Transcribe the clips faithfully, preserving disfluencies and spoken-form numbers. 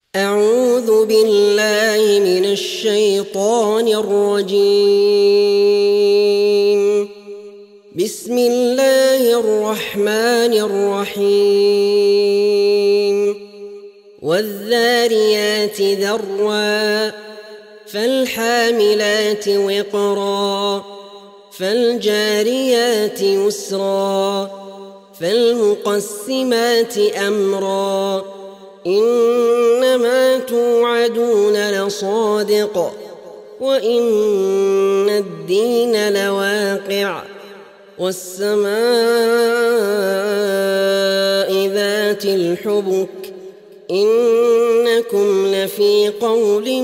أعوذ بالله من الشيطان الرجيم. بسم الله الرحمن الرحيم. والذاريات ذروا فالحاملات وقرا فالجاريات يسرا فالمقسمات أمرا إنما توعدون لصادق وإن الدين لواقع والسماء ذات الحبك إنكم لفي قول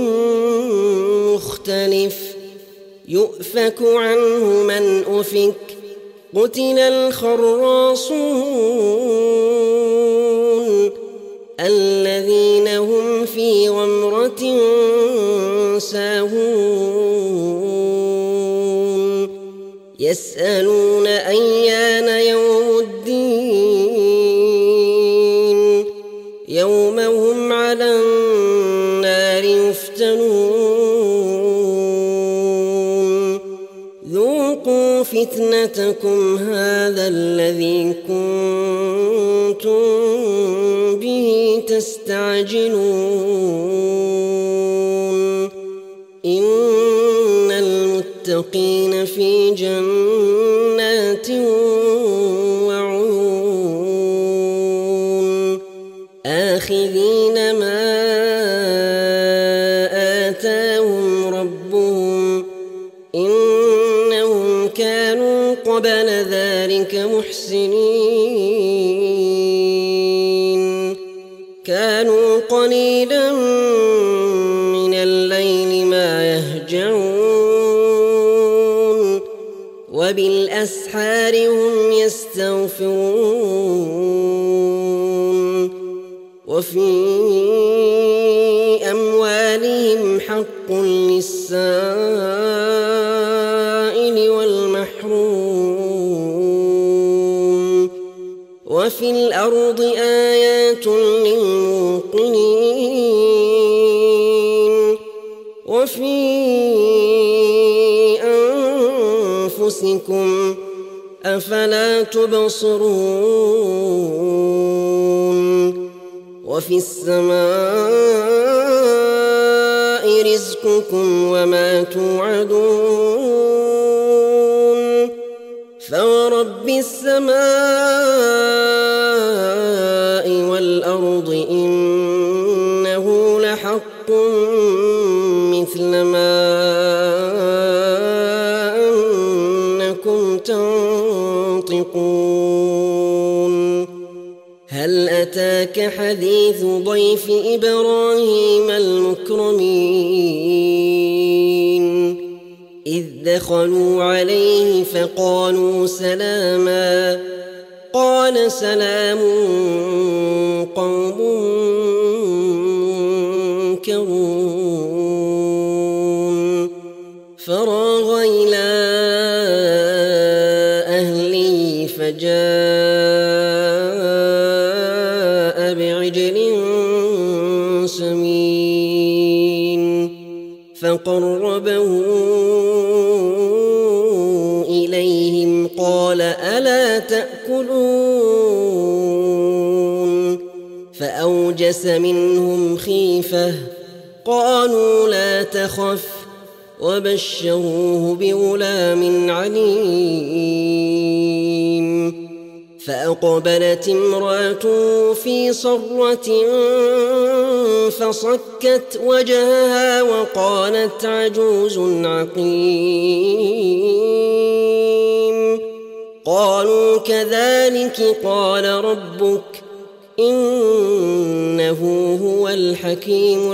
مختلف يؤفك عنه من أفك قتل الخراصون الذين هم في غمرة ساهون يسألون أيان يوم الدين يوم هم على النار يفتنون ذوقوا فتنتكم هذا الذي كنتم به تستعجلون إن المتقين في جنات وعيون آخذين ما آتاهم ربهم إنهم كانوا قبل ذلك محسنين كانوا قليلا من الليل ما يهجعون وبالأسحار هم يستغفرون وفي أموالهم حق للسائل والمحروم وفي الأرض آيات للموقنين وفي أنفسكم أفلا تبصرون وفي السماء رزقكم وما توعدون فورب السماء والأرض إنه لحق مثل ما أنكم تنطقون هل أتاك حديث ضيف إبراهيم المكرمين إذ دخلوا عليه فقالوا سلاما قال سلام قوم منكرون فراغ إلى أهله فجاء بعجل سمين فقربه إليهم قال ألا تأكلون فأوجس منهم خيفة قالوا لا تخف وبشروه بغلام عليم فأقبلت امرأته في صرة فصكت وجهها وقالت عجوز عقيم قالوا كذلك قال ربك إنه هو الحكيم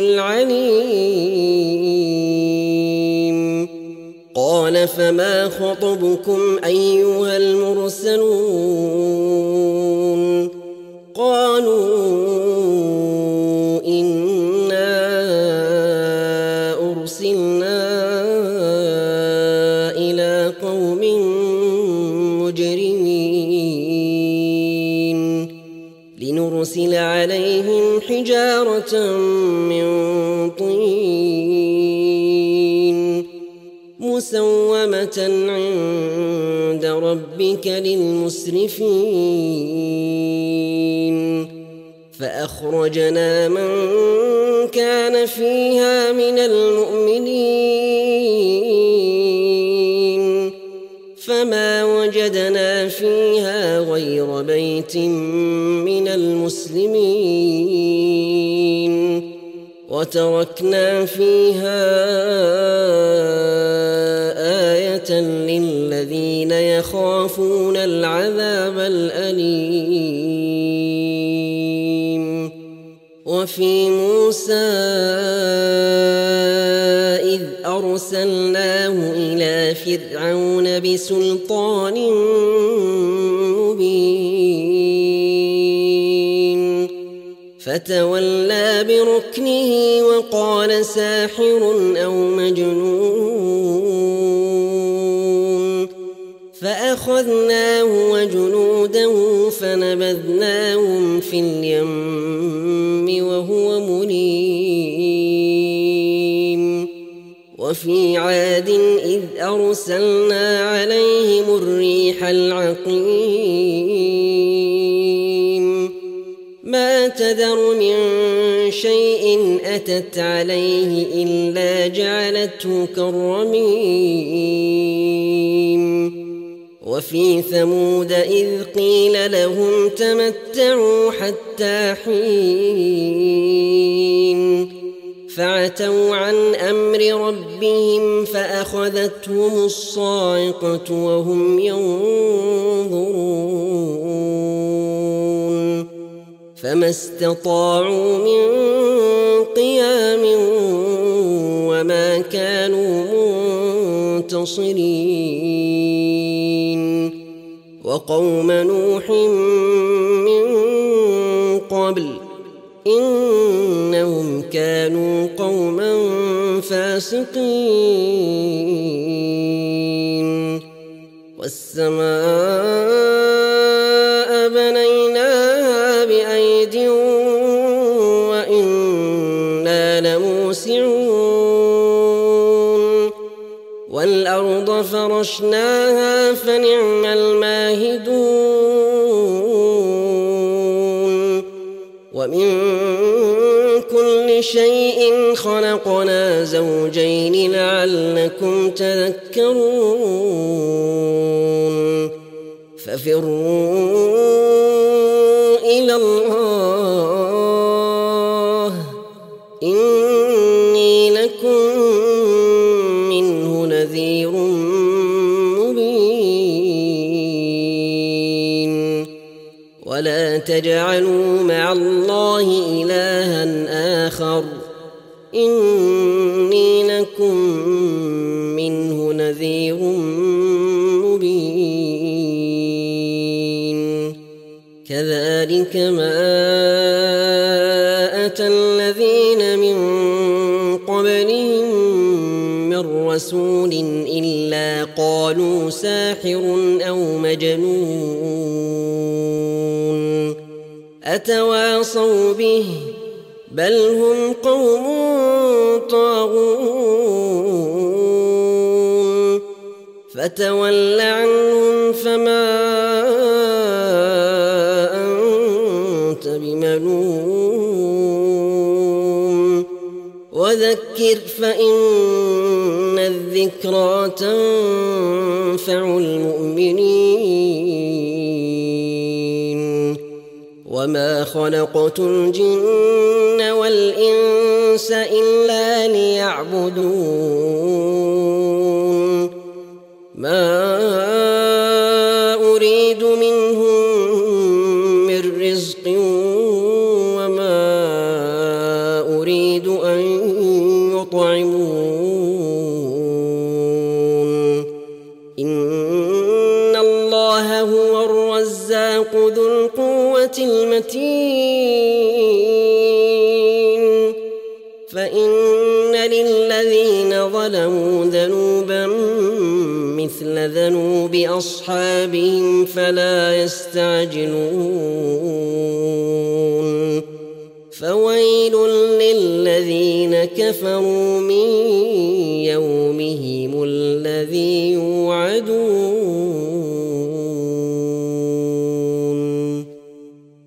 العليم قال فما خطبكم أيها المرسلون قالوا إنا أرسلنا إلى قوم مجرمين لنرسل عليهم حجارة حجارة من طين مسومة عند ربك للمسرفين فأخرجنا من كان فيها من المؤمنين فما وجدنا فيها غير بيت من المسلمين وتركنا فيها آية للذين يخافون العذاب الأليم. وفي موسى إذ أرسلناه إلى فرعون بسلطان مبين فتولى بركنه وقال ساحر أو مجنون فأخذناه وجنوده فنبذناهم في اليم وهو مليم. وفي عاد إذ أرسلنا عليهم الريح العقيم ما تذر من شيء أتت عليه إلا جعلته كالرميم. وفي ثمود إذ قيل لهم تمتعوا حتى حين فعتوا عن أمر ربهم فأخذتهم الصاعقة وهم ينظرون فما استطاعوا من قيام وما كانوا منتصرين. وقوم نوح من قبل إنهم كانوا قوما فاسقين. والسماء بنيناها بأيد وإنا لموسعون والأرض فرشناها فنعم الماهدون. ومن كل شيء خلقنا زوجين لعلكم تذكرون ففروا إلى الله إني لكم منه نذير مبين. ولا تجعلوا مع الله إلها آخر إني لكم منه نذير مبين. كذلك ما أتى الذين من قبلهم من رسول إلا قالوا ساحر أو مجنون أتواصوا به بل هم قوم طاغون فتول عنهم فما أنت بملوم وذكر فإن الذكرى تنفع المؤمنين. وما خلقت الجن والإنس إلا ليعبدون ما أريد منهم من رزق وما أريد أن يطعمون إن الله هو الرزاق ذو القوة المتين. فإن للذين ظلموا ذنوبا مثل ذنوب أصحابهم فلا يستعجلون فويل للذين كفروا من يومهم الذي يوعدون.